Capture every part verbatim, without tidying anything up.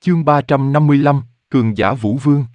Chương ba trăm năm mươi lăm, Cường giả Vũ Vương.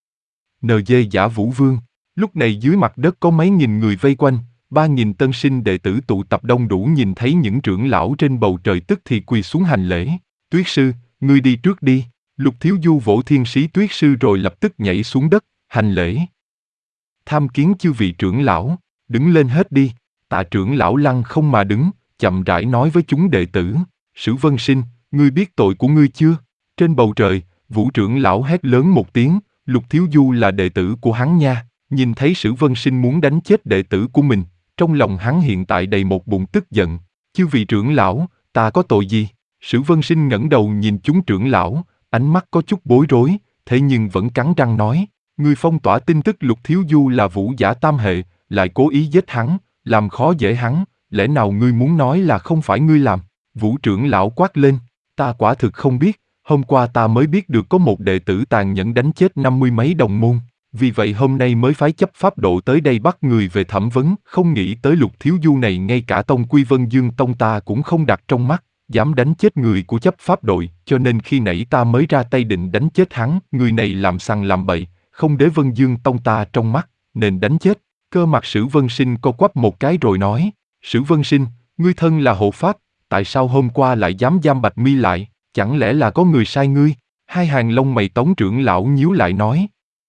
en giê giả Vũ Vương. Lúc này dưới mặt đất có mấy nghìn người vây quanh, ba nghìn tân sinh đệ tử tụ tập đông đủ, nhìn thấy những trưởng lão trên bầu trời tức thì quỳ xuống hành lễ. Tuyết sư, ngươi đi trước đi. Lục Thiếu Du vỗ thiên sĩ Tuyết sư rồi lập tức nhảy xuống đất, hành lễ. Tham kiến chư vị trưởng lão, đứng lên hết đi. Tạ trưởng lão lăng không mà đứng, chậm rãi nói với chúng đệ tử. Sử Vân Sinh, ngươi biết tội của ngươi chưa? Trên bầu trời, Vũ trưởng lão hét lớn một tiếng, Lục Thiếu Du là đệ tử của hắn nha. Nhìn thấy Sử Vân Sinh muốn đánh chết đệ tử của mình, trong lòng hắn hiện tại đầy một bụng tức giận. Chư vị trưởng lão, ta có tội gì? Sử Vân Sinh ngẩng đầu nhìn chúng trưởng lão, ánh mắt có chút bối rối, thế nhưng vẫn cắn răng nói, ngươi phong tỏa tin tức Lục Thiếu Du là vũ giả tam hệ, lại cố ý giết hắn, làm khó dễ hắn, lẽ nào ngươi muốn nói là không phải ngươi làm? Vũ trưởng lão quát lên, ta quả thực không biết, hôm qua ta mới biết được có một đệ tử tàn nhẫn đánh chết năm mươi mấy đồng môn, vì vậy hôm nay mới phái chấp pháp độ tới đây bắt người về thẩm vấn, không nghĩ tới Lục Thiếu Du này ngay cả tông quy Vân Dương tông ta cũng không đặt trong mắt, dám đánh chết người của chấp pháp đội, cho nên khi nãy ta mới ra tay định đánh chết hắn, người này làm sằng làm bậy, không để Vân Dương tông ta trong mắt, nên đánh chết. Cơ mặt Sử Vân Sinh co quắp một cái rồi nói, Sử Vân Sinh, ngươi thân là hộ pháp, tại sao hôm qua lại dám giam Bạch Mi lại, chẳng lẽ là có người sai ngươi? Hai hàng lông mày Tống trưởng lão nhíu lại nói.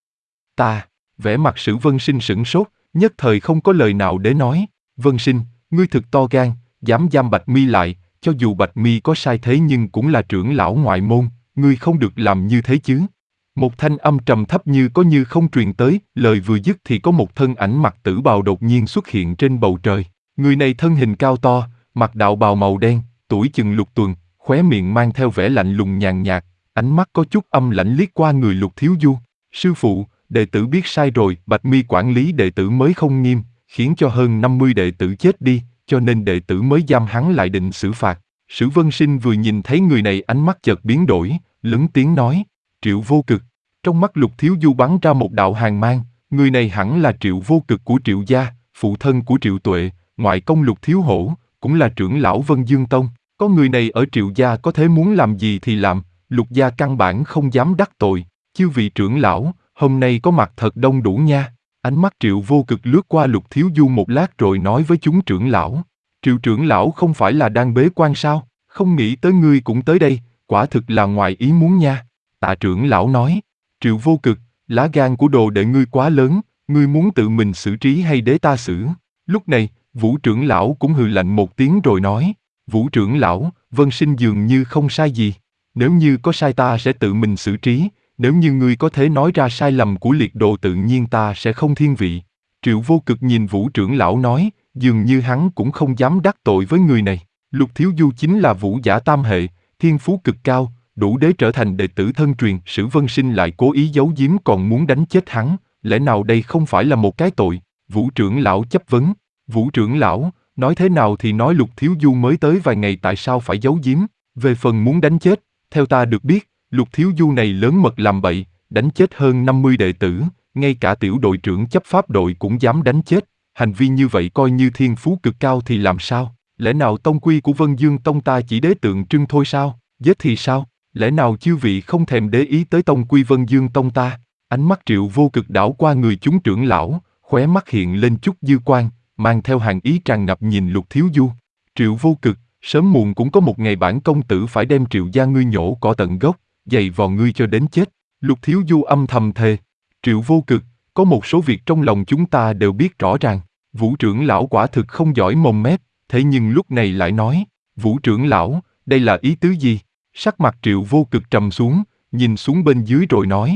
Ta, vẻ mặt Sử Vân Sinh sửng sốt, nhất thời không có lời nào để nói. Vân Sinh, ngươi thực to gan, dám giam Bạch Mi lại, cho dù Bạch Mi có sai thế nhưng cũng là trưởng lão ngoại môn, ngươi không được làm như thế chứ. Một thanh âm trầm thấp như có như không truyền tới, lời vừa dứt thì có một thân ảnh mặc tử bào đột nhiên xuất hiện trên bầu trời. Người này thân hình cao to, mặc đạo bào màu đen, tuổi chừng lục tuần, khóe miệng mang theo vẻ lạnh lùng nhàn nhạt, ánh mắt có chút âm lãnh liếc qua người Lục Thiếu Du. Sư phụ, đệ tử biết sai rồi, Bạch Mi quản lý đệ tử mới không nghiêm, khiến cho hơn năm mươi đệ tử chết đi, cho nên đệ tử mới giam hắn lại định xử phạt. Sử Vân Sinh vừa nhìn thấy người này ánh mắt chợt biến đổi, lớn tiếng nói, Triệu Vô Cực. Trong mắt Lục Thiếu Du bắn ra một đạo hàn mang, người này hẳn là Triệu Vô Cực của Triệu gia, phụ thân của Triệu Tuệ, ngoại công Lục Thiếu Hổ, cũng là trưởng lão Vân Dương Tông. Có người này ở Triệu gia có thể muốn làm gì thì làm, Lục gia căn bản không dám đắc tội. Chư vị trưởng lão, hôm nay có mặt thật đông đủ nha. Ánh mắt Triệu Vô Cực lướt qua Lục Thiếu Du một lát rồi nói với chúng trưởng lão. Triệu trưởng lão không phải là đang bế quan sao? Không nghĩ tới ngươi cũng tới đây, quả thực là ngoài ý muốn nha. Tạ trưởng lão nói. Triệu Vô Cực, lá gan của đồ đệ ngươi quá lớn, ngươi muốn tự mình xử trí hay để ta xử? Lúc này, Vũ trưởng lão cũng hừ lạnh một tiếng rồi nói. Vũ trưởng lão, Vân Sinh dường như không sai gì. Nếu như có sai ta sẽ tự mình xử trí, nếu như ngươi có thể nói ra sai lầm của liệt đồ tự nhiên ta sẽ không thiên vị. Triệu Vô Cực nhìn Vũ trưởng lão nói, dường như hắn cũng không dám đắc tội với người này. Lục Thiếu Du chính là vũ giả tam hệ, thiên phú cực cao, đủ để trở thành đệ tử thân truyền. Sử Vân Sinh lại cố ý giấu giếm còn muốn đánh chết hắn, lẽ nào đây không phải là một cái tội? Vũ trưởng lão chấp vấn. Vũ trưởng lão, nói thế nào thì nói Lục Thiếu Du mới tới vài ngày tại sao phải giấu giếm? Về phần muốn đánh chết, theo ta được biết, Lục Thiếu Du này lớn mật làm bậy, đánh chết hơn năm mươi đệ tử, ngay cả tiểu đội trưởng chấp pháp đội cũng dám đánh chết. Hành vi như vậy coi như thiên phú cực cao thì làm sao? Lẽ nào tông quy của Vân Dương tông ta chỉ để tượng trưng thôi sao? Giết thì sao? Lẽ nào chư vị không thèm để ý tới tông quy Vân Dương tông ta? Ánh mắt Triệu Vô Cực đảo qua người chúng trưởng lão, khóe mắt hiện lên chút dư quan, mang theo hàn ý tràn ngập nhìn Lục Thiếu Du. Triệu Vô Cực, sớm muộn cũng có một ngày bản công tử phải đem Triệu gia ngươi nhổ cỏ tận gốc, giày vò ngươi cho đến chết. Lục Thiếu Du âm thầm thề. Triệu Vô Cực, có một số việc trong lòng chúng ta đều biết rõ ràng. Vũ trưởng lão quả thực không giỏi mồm mép, thế nhưng lúc này lại nói, Vũ trưởng lão, đây là ý tứ gì? Sắc mặt Triệu Vô Cực trầm xuống, nhìn xuống bên dưới rồi nói.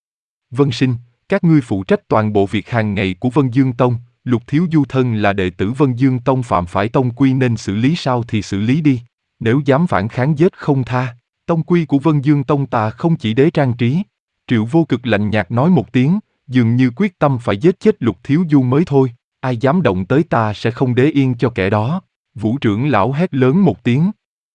Vân Sinh, các ngươi phụ trách toàn bộ việc hàng ngày của Vân Dương Tông, Lục Thiếu Du thân là đệ tử Vân Dương Tông phạm phải tông quy nên xử lý sao thì xử lý đi. Nếu dám phản kháng giết không tha, tông quy của Vân Dương Tông ta không chỉ đế trang trí. Triệu Vô Cực lạnh nhạt nói một tiếng, dường như quyết tâm phải giết chết Lục Thiếu Du mới thôi. Ai dám động tới ta sẽ không để yên cho kẻ đó. Vũ trưởng lão hét lớn một tiếng.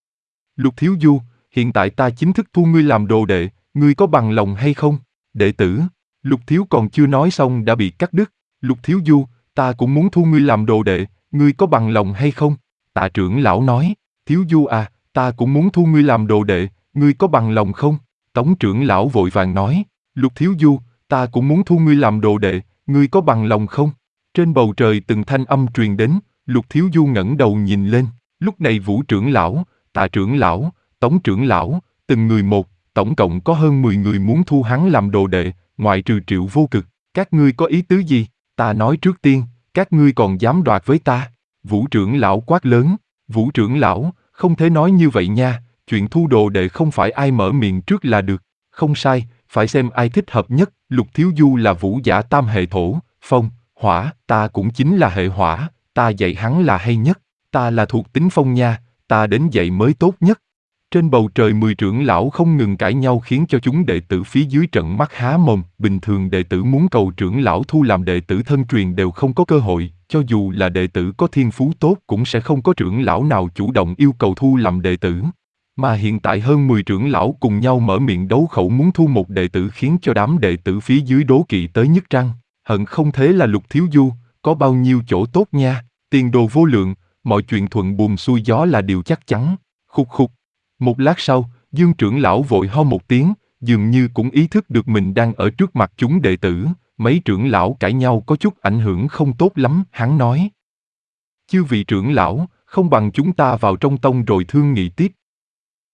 Lục Thiếu Du, hiện tại ta chính thức thu ngươi làm đồ đệ, ngươi có bằng lòng hay không? Đệ tử, Lục Thiếu còn chưa nói xong đã bị cắt đứt. Lục Thiếu Du, ta cũng muốn thu ngươi làm đồ đệ, ngươi có bằng lòng hay không? Tạ trưởng lão nói, Thiếu Du à, ta cũng muốn thu ngươi làm đồ đệ, ngươi có bằng lòng không? Tống trưởng lão vội vàng nói, Lục Thiếu Du, ta cũng muốn thu ngươi làm đồ đệ, ngươi có bằng lòng không? Trên bầu trời từng thanh âm truyền đến, Lục Thiếu Du ngẩng đầu nhìn lên, lúc này Vũ trưởng lão, Tạ trưởng lão, Tống trưởng lão, từng người một, tổng cộng có hơn mười người muốn thu hắn làm đồ đệ, ngoại trừ Triệu Vô Cực, các ngươi có ý tứ gì? Ta nói trước tiên, các ngươi còn dám đoạt với ta? Vũ trưởng lão quát lớn, Vũ trưởng lão, không thể nói như vậy nha, chuyện thu đồ đệ không phải ai mở miệng trước là được, không sai, phải xem ai thích hợp nhất, Lục Thiếu Du là vũ giả tam hệ thổ, phong, hỏa, ta cũng chính là hệ hỏa, ta dạy hắn là hay nhất, ta là thuộc tính phong nha, ta đến dạy mới tốt nhất. Trên bầu trời mười trưởng lão không ngừng cãi nhau khiến cho chúng đệ tử phía dưới trận mắt há mồm, bình thường đệ tử muốn cầu trưởng lão thu làm đệ tử thân truyền đều không có cơ hội, cho dù là đệ tử có thiên phú tốt cũng sẽ không có trưởng lão nào chủ động yêu cầu thu làm đệ tử. Mà hiện tại hơn mười trưởng lão cùng nhau mở miệng đấu khẩu muốn thu một đệ tử khiến cho đám đệ tử phía dưới đố kỵ tới nhức răng, hận không thế là Lục Thiếu Du, có bao nhiêu chỗ tốt nha, tiền đồ vô lượng, mọi chuyện thuận buồm xuôi gió là điều chắc chắn, khục khục. Một lát sau, Dương trưởng lão vội ho một tiếng, dường như cũng ý thức được mình đang ở trước mặt chúng đệ tử, mấy trưởng lão cãi nhau có chút ảnh hưởng không tốt lắm, hắn nói. Chư vị trưởng lão, không bằng chúng ta vào trong tông rồi thương nghị tiếp.